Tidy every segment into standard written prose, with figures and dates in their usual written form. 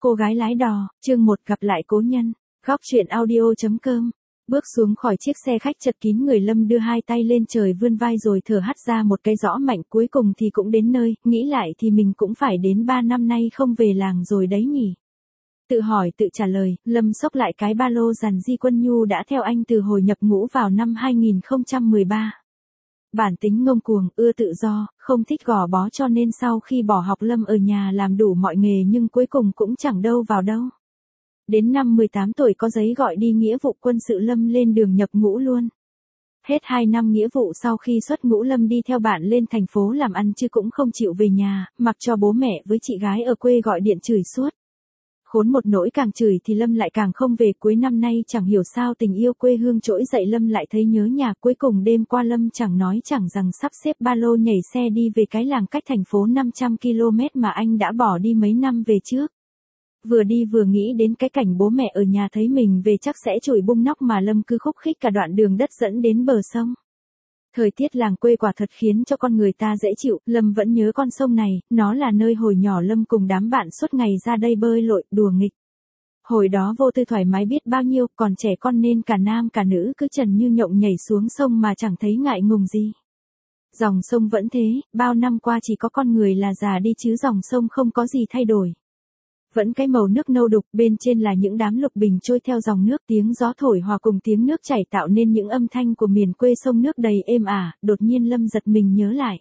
Cô gái lái đò, chương 1 gặp lại cố nhân. Góc truyện audio.com. Bước xuống khỏi chiếc xe khách chật kín người, Lâm đưa hai tay lên trời vươn vai rồi thở hắt ra một cái rõ mạnh, cuối cùng thì cũng đến nơi, nghĩ lại thì mình cũng phải đến 3 năm nay không về làng rồi đấy nhỉ. Tự hỏi tự trả lời, Lâm xốc lại cái ba lô dàn di Quân Nhu đã theo anh từ hồi nhập ngũ vào năm 2013. Bản tính ngông cuồng, ưa tự do, không thích gò bó cho nên sau khi bỏ học Lâm ở nhà làm đủ mọi nghề nhưng cuối cùng cũng chẳng đâu vào đâu. Đến năm 18 tuổi có giấy gọi đi nghĩa vụ quân sự, Lâm lên đường nhập ngũ luôn. Hết 2 năm nghĩa vụ sau khi xuất ngũ, Lâm đi theo bạn lên thành phố làm ăn chứ cũng không chịu về nhà, mặc cho bố mẹ với chị gái ở quê gọi điện chửi suốt. Khốn một nỗi, càng chửi thì Lâm lại càng không về. Cuối năm nay chẳng hiểu sao tình yêu quê hương trỗi dậy, Lâm lại thấy nhớ nhà. Cuối cùng đêm qua Lâm chẳng nói chẳng rằng sắp xếp ba lô nhảy xe đi về cái làng cách thành phố 500 km mà anh đã bỏ đi mấy năm về trước. Vừa đi vừa nghĩ đến cái cảnh bố mẹ ở nhà thấy mình về chắc sẽ chửi bung nóc, mà Lâm cứ khúc khích cả đoạn đường đất dẫn đến bờ sông. Thời tiết làng quê quả thật khiến cho con người ta dễ chịu, Lâm vẫn nhớ con sông này, nó là nơi hồi nhỏ Lâm cùng đám bạn suốt ngày ra đây bơi lội, đùa nghịch. Hồi đó vô tư thoải mái biết bao nhiêu, còn trẻ con nên cả nam cả nữ cứ trần như nhộng nhảy xuống sông mà chẳng thấy ngại ngùng gì. Dòng sông vẫn thế, bao năm qua chỉ có con người là già đi chứ dòng sông không có gì thay đổi. Vẫn cái màu nước nâu đục, bên trên là những đám lục bình trôi theo dòng nước, tiếng gió thổi hòa cùng tiếng nước chảy tạo nên những âm thanh của miền quê, sông nước đầy êm ả. Đột nhiên Lâm giật mình nhớ lại.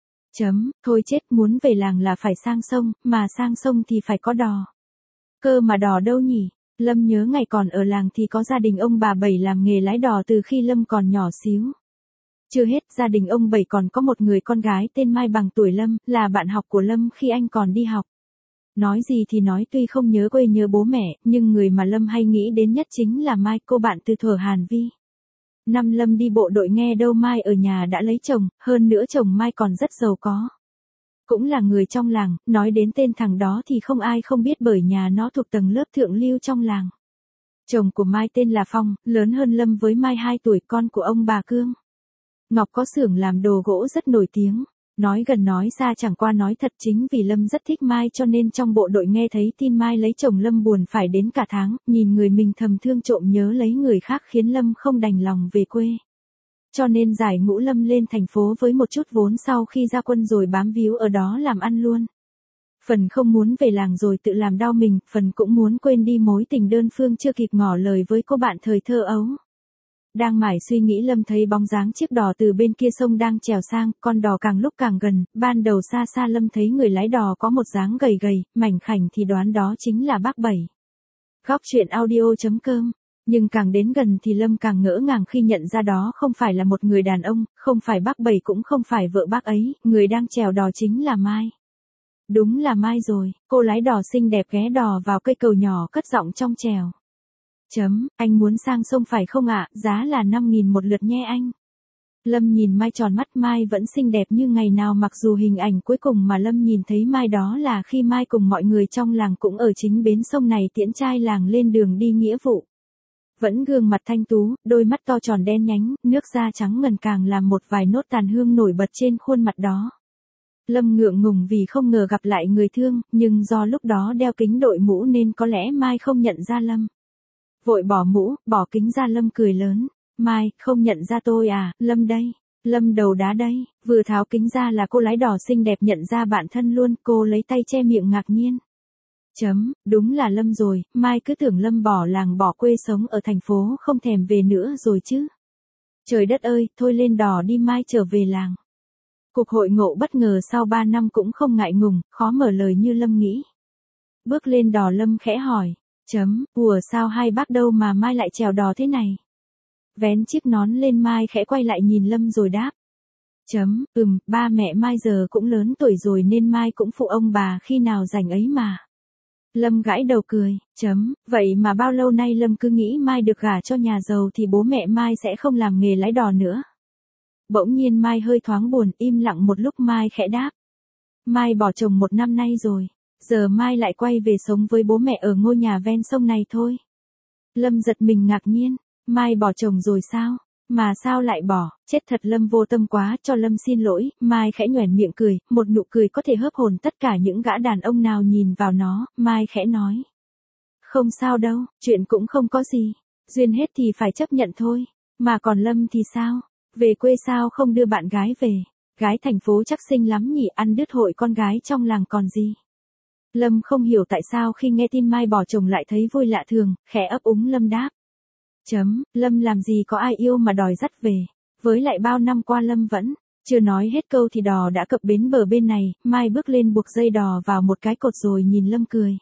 Thôi chết, muốn về làng là phải sang sông, mà sang sông thì phải có đò. Cơ mà đò đâu nhỉ? Lâm nhớ ngày còn ở làng thì có gia đình ông bà Bảy làm nghề lái đò từ khi Lâm còn nhỏ xíu. Chưa hết, gia đình ông Bảy còn có một người con gái tên Mai bằng tuổi Lâm, là bạn học của Lâm khi anh còn đi học. Nói gì thì nói, tuy không nhớ quê nhớ bố mẹ, nhưng người mà Lâm hay nghĩ đến nhất chính là Mai, cô bạn từ thuở Hàn Vi. Năm Lâm đi bộ đội nghe đâu Mai ở nhà đã lấy chồng, hơn nữa chồng Mai còn rất giàu có. Cũng là người trong làng, nói đến tên thằng đó thì không ai không biết bởi nhà nó thuộc tầng lớp thượng lưu trong làng. Chồng của Mai tên là Phong, lớn hơn Lâm với Mai 2 tuổi, con của ông bà Cương. Ngọc có xưởng làm đồ gỗ rất nổi tiếng. Nói gần nói xa chẳng qua nói thật, chính vì Lâm rất thích Mai cho nên trong bộ đội nghe thấy tin Mai lấy chồng Lâm buồn phải đến cả tháng, nhìn người mình thầm thương trộm nhớ lấy người khác khiến Lâm không đành lòng về quê. Cho nên giải ngũ Lâm lên thành phố với một chút vốn sau khi ra quân rồi bám víu ở đó làm ăn luôn. Phần không muốn về làng rồi tự làm đau mình, phần cũng muốn quên đi mối tình đơn phương chưa kịp ngỏ lời với cô bạn thời thơ ấu. Đang mải suy nghĩ, Lâm thấy bóng dáng chiếc đò từ bên kia sông đang chèo sang, con đò càng lúc càng gần, ban đầu xa xa Lâm thấy người lái đò có một dáng gầy gầy, mảnh khảnh thì đoán đó chính là bác Bảy. Góc truyện audio.com. Nhưng càng đến gần thì Lâm càng ngỡ ngàng khi nhận ra đó không phải là một người đàn ông, không phải bác Bảy cũng không phải vợ bác ấy, người đang chèo đò chính là Mai. Đúng là Mai rồi, cô lái đò xinh đẹp ghé đò vào cây cầu nhỏ cất giọng trong chèo. Anh muốn sang sông phải không ạ? Giá là 5.000 một lượt nhé anh. Lâm nhìn Mai tròn mắt, Mai vẫn xinh đẹp như ngày nào, mặc dù hình ảnh cuối cùng mà Lâm nhìn thấy Mai đó là khi Mai cùng mọi người trong làng cũng ở chính bến sông này tiễn trai làng lên đường đi nghĩa vụ. Vẫn gương mặt thanh tú, đôi mắt to tròn đen nhánh, nước da trắng ngần càng làm một vài nốt tàn hương nổi bật trên khuôn mặt đó. Lâm ngượng ngùng vì không ngờ gặp lại người thương, nhưng do lúc đó đeo kính đội mũ nên có lẽ Mai không nhận ra Lâm. Vội bỏ mũ, bỏ kính ra, Lâm cười lớn. Mai, không nhận ra tôi à? Lâm đây. Lâm đầu đá đây. Vừa tháo kính ra là cô lái đò xinh đẹp nhận ra bạn thân luôn, cô lấy tay che miệng ngạc nhiên. Đúng là Lâm rồi, Mai cứ tưởng Lâm bỏ làng bỏ quê sống ở thành phố không thèm về nữa rồi chứ. Trời đất ơi, thôi lên đò đi, Mai trở về làng. Cuộc hội ngộ bất ngờ sau 3 năm cũng không ngại ngùng, khó mở lời như Lâm nghĩ. Bước lên đò Lâm khẽ hỏi. Ủa sao hai bác đâu mà Mai lại chèo đò thế này? Vén chiếc nón lên, Mai khẽ quay lại nhìn Lâm rồi đáp. Ba mẹ Mai giờ cũng lớn tuổi rồi nên Mai cũng phụ ông bà khi nào rảnh ấy mà. Lâm gãi đầu cười. Vậy mà bao lâu nay Lâm cứ nghĩ Mai được gả cho nhà giàu thì bố mẹ Mai sẽ không làm nghề lái đò nữa. Bỗng nhiên Mai hơi thoáng buồn, im lặng một lúc Mai khẽ đáp. Mai bỏ chồng 1 năm nay rồi. Giờ Mai lại quay về sống với bố mẹ ở ngôi nhà ven sông này thôi. Lâm giật mình ngạc nhiên. Mai bỏ chồng rồi sao? Mà sao lại bỏ? Chết thật, Lâm vô tâm quá, cho Lâm xin lỗi. Mai khẽ nhoẻn miệng cười, một nụ cười có thể hớp hồn tất cả những gã đàn ông nào nhìn vào nó. Mai khẽ nói. Không sao đâu, chuyện cũng không có gì. Duyên hết thì phải chấp nhận thôi. Mà còn Lâm thì sao? Về quê sao không đưa bạn gái về? Gái thành phố chắc xinh lắm nhỉ, ăn đứt hội con gái trong làng còn gì. Lâm không hiểu tại sao khi nghe tin Mai bỏ chồng lại thấy vui lạ thường, khẽ ấp úng Lâm đáp. Lâm làm gì có ai yêu mà đòi dắt về. Với lại bao năm qua Lâm vẫn, chưa nói hết câu thì đò đã cập bến bờ bên này, Mai bước lên buộc dây đò vào một cái cột rồi nhìn Lâm cười.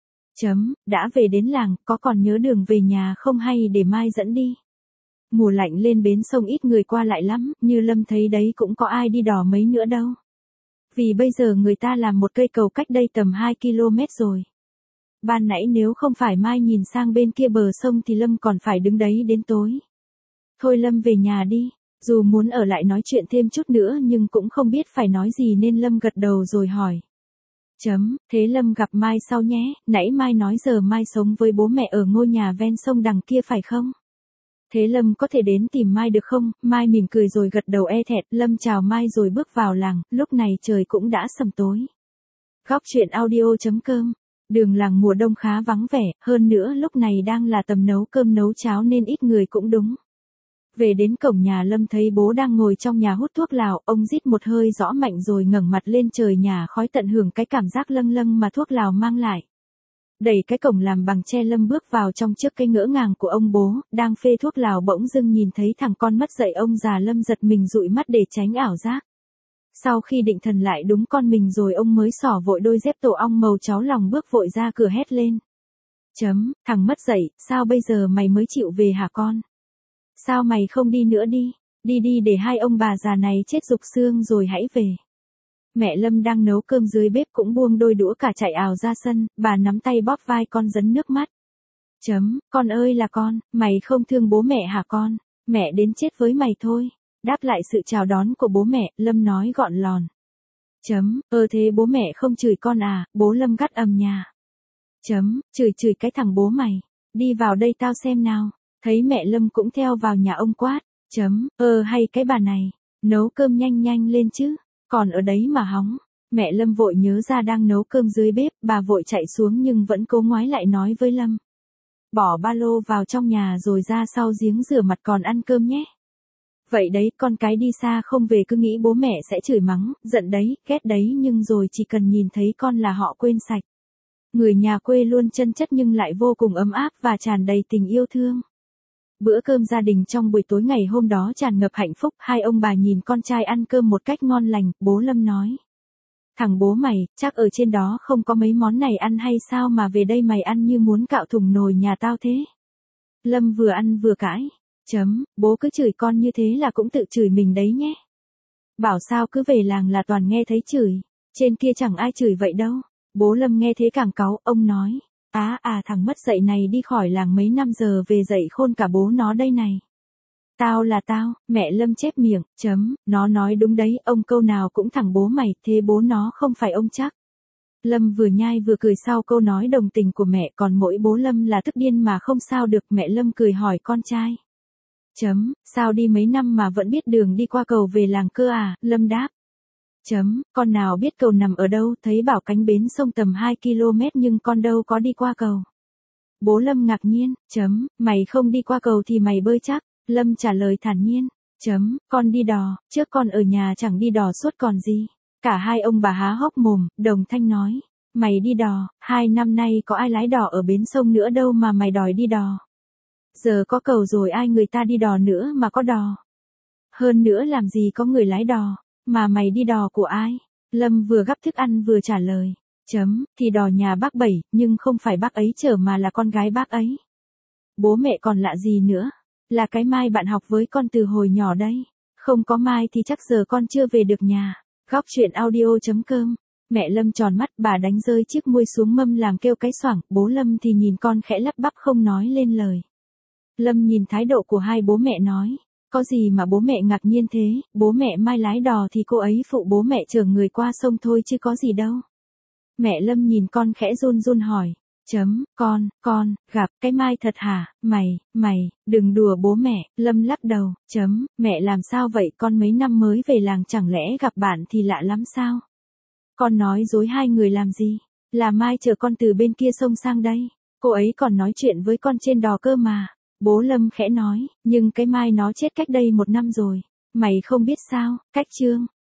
Đã về đến làng, có còn nhớ đường về nhà không hay để Mai dẫn đi. Mùa lạnh lên bến sông ít người qua lại lắm, như Lâm thấy đấy cũng có ai đi đò mấy nữa đâu. Vì bây giờ người ta làm một cây cầu cách đây tầm 2 km rồi. Ban nãy nếu không phải Mai nhìn sang bên kia bờ sông thì Lâm còn phải đứng đấy đến tối. Thôi Lâm về nhà đi, dù muốn ở lại nói chuyện thêm chút nữa nhưng cũng không biết phải nói gì nên Lâm gật đầu rồi hỏi. Thế Lâm gặp Mai sau nhé, nãy Mai nói giờ Mai sống với bố mẹ ở ngôi nhà ven sông đằng kia phải không? Thế Lâm có thể đến tìm Mai được không? Mai mỉm cười rồi gật đầu e thẹn, Lâm chào Mai rồi bước vào làng, lúc này trời cũng đã sầm tối. Góc truyện audio.com. Đường làng mùa đông khá vắng vẻ, hơn nữa lúc này đang là tầm nấu cơm nấu cháo nên ít người cũng đúng. Về đến cổng nhà Lâm thấy bố đang ngồi trong nhà hút thuốc lào, ông rít một hơi rõ mạnh rồi ngẩng mặt lên trời nhà khói tận hưởng cái cảm giác lâng lâng mà thuốc lào mang lại. Đẩy cái cổng làm bằng tre Lâm bước vào trong trước cái ngỡ ngàng của ông bố, đang phê thuốc lào bỗng dưng nhìn thấy thằng con mất dạy ông già Lâm giật mình dụi mắt để tránh ảo giác. Sau khi định thần lại đúng con mình rồi ông mới xỏ vội đôi dép tổ ong màu cháo lòng bước vội ra cửa hét lên. Thằng mất dạy, sao bây giờ mày mới chịu về hả con? Sao mày không đi nữa đi? Đi để hai ông bà già này chết rục xương rồi hãy về. Mẹ Lâm đang nấu cơm dưới bếp cũng buông đôi đũa cả chạy ào ra sân, bà nắm tay bóp vai con dấn nước mắt. Con ơi là con, mày không thương bố mẹ hả con? Mẹ đến chết với mày thôi. Đáp lại sự chào đón của bố mẹ, Lâm nói gọn lòn. Thế bố mẹ không chửi con à? Bố Lâm gắt ầm nhà. Chửi cái thằng bố mày. Đi vào đây tao xem nào. Thấy mẹ Lâm cũng theo vào nhà ông quát. Hay cái bà này. Nấu cơm nhanh lên chứ. Còn ở đấy mà hóng. Mẹ Lâm vội nhớ ra đang nấu cơm dưới bếp, bà vội chạy xuống nhưng vẫn cố ngoái lại nói với Lâm. Bỏ ba lô vào trong nhà rồi ra sau giếng rửa mặt còn ăn cơm nhé. Vậy đấy, con cái đi xa không về cứ nghĩ bố mẹ sẽ chửi mắng, giận đấy, ghét đấy nhưng rồi chỉ cần nhìn thấy con là họ quên sạch. Người nhà quê luôn chân chất nhưng lại vô cùng ấm áp và tràn đầy tình yêu thương. Bữa cơm gia đình trong buổi tối ngày hôm đó tràn ngập hạnh phúc, hai ông bà nhìn con trai ăn cơm một cách ngon lành, bố Lâm nói. Thằng bố mày, chắc ở trên đó không có mấy món này ăn hay sao mà về đây mày ăn như muốn cạo thùng nồi nhà tao thế? Lâm vừa ăn vừa cãi. Bố cứ chửi con như thế là cũng tự chửi mình đấy nhé. Bảo sao cứ về làng là toàn nghe thấy chửi. Trên kia chẳng ai chửi vậy đâu. Bố Lâm nghe thế càng cáu, ông nói. Thằng mất dạy này đi khỏi làng mấy năm giờ về dạy khôn cả bố nó đây này. Tao là tao, mẹ Lâm chép miệng, nó nói đúng đấy, ông câu nào cũng thằng bố mày, thế bố nó không phải ông chắc. Lâm vừa nhai vừa cười sau câu nói đồng tình của mẹ, còn mỗi bố Lâm là tức điên mà không sao được, mẹ Lâm cười hỏi con trai. Sao đi mấy năm mà vẫn biết đường đi qua cầu về làng cơ à? Lâm đáp. Con nào biết cầu nằm ở đâu, thấy bảo cánh bến sông tầm 2 km nhưng con đâu có đi qua cầu. Bố Lâm ngạc nhiên. Mày không đi qua cầu thì mày bơi chắc. Lâm trả lời thản nhiên. Con đi đò, trước con ở nhà chẳng đi đò suốt còn gì. Cả hai ông bà há hốc mồm, đồng thanh nói. Mày đi đò, 2 năm nay có ai lái đò ở bến sông nữa đâu mà mày đòi đi đò. Giờ có cầu rồi ai người ta đi đò nữa mà có đò. Hơn nữa làm gì có người lái đò, mà mày đi đò của ai? Lâm vừa gắp thức ăn vừa trả lời. Thì đò nhà bác Bảy, nhưng không phải bác ấy chở mà là con gái bác ấy. Bố mẹ còn lạ gì nữa? Là cái Mai bạn học với con từ hồi nhỏ đây. Không có Mai thì chắc giờ con chưa về được nhà. Góc truyện audio.com. Mẹ Lâm tròn mắt, bà đánh rơi chiếc muôi xuống mâm làm kêu cái xoảng, bố Lâm thì nhìn con khẽ lắp bắp không nói lên lời. Lâm nhìn thái độ của hai bố mẹ nói. Có gì mà bố mẹ ngạc nhiên thế, bố mẹ Mai lái đò thì cô ấy phụ bố mẹ chở người qua sông thôi chứ có gì đâu. Mẹ Lâm nhìn con khẽ run run hỏi. Con, gặp cái Mai thật hả? Mày, đừng đùa bố mẹ. Lâm lắc đầu. Mẹ làm sao vậy, con mấy năm mới về làng chẳng lẽ gặp bạn thì lạ lắm sao? Con nói dối hai người làm gì? Là Mai chở con từ bên kia sông sang đây. Cô ấy còn nói chuyện với con trên đò cơ mà. Bố Lâm khẽ nói, nhưng cái Mai nó chết cách đây 1 năm rồi. Mày không biết sao, cách Trương.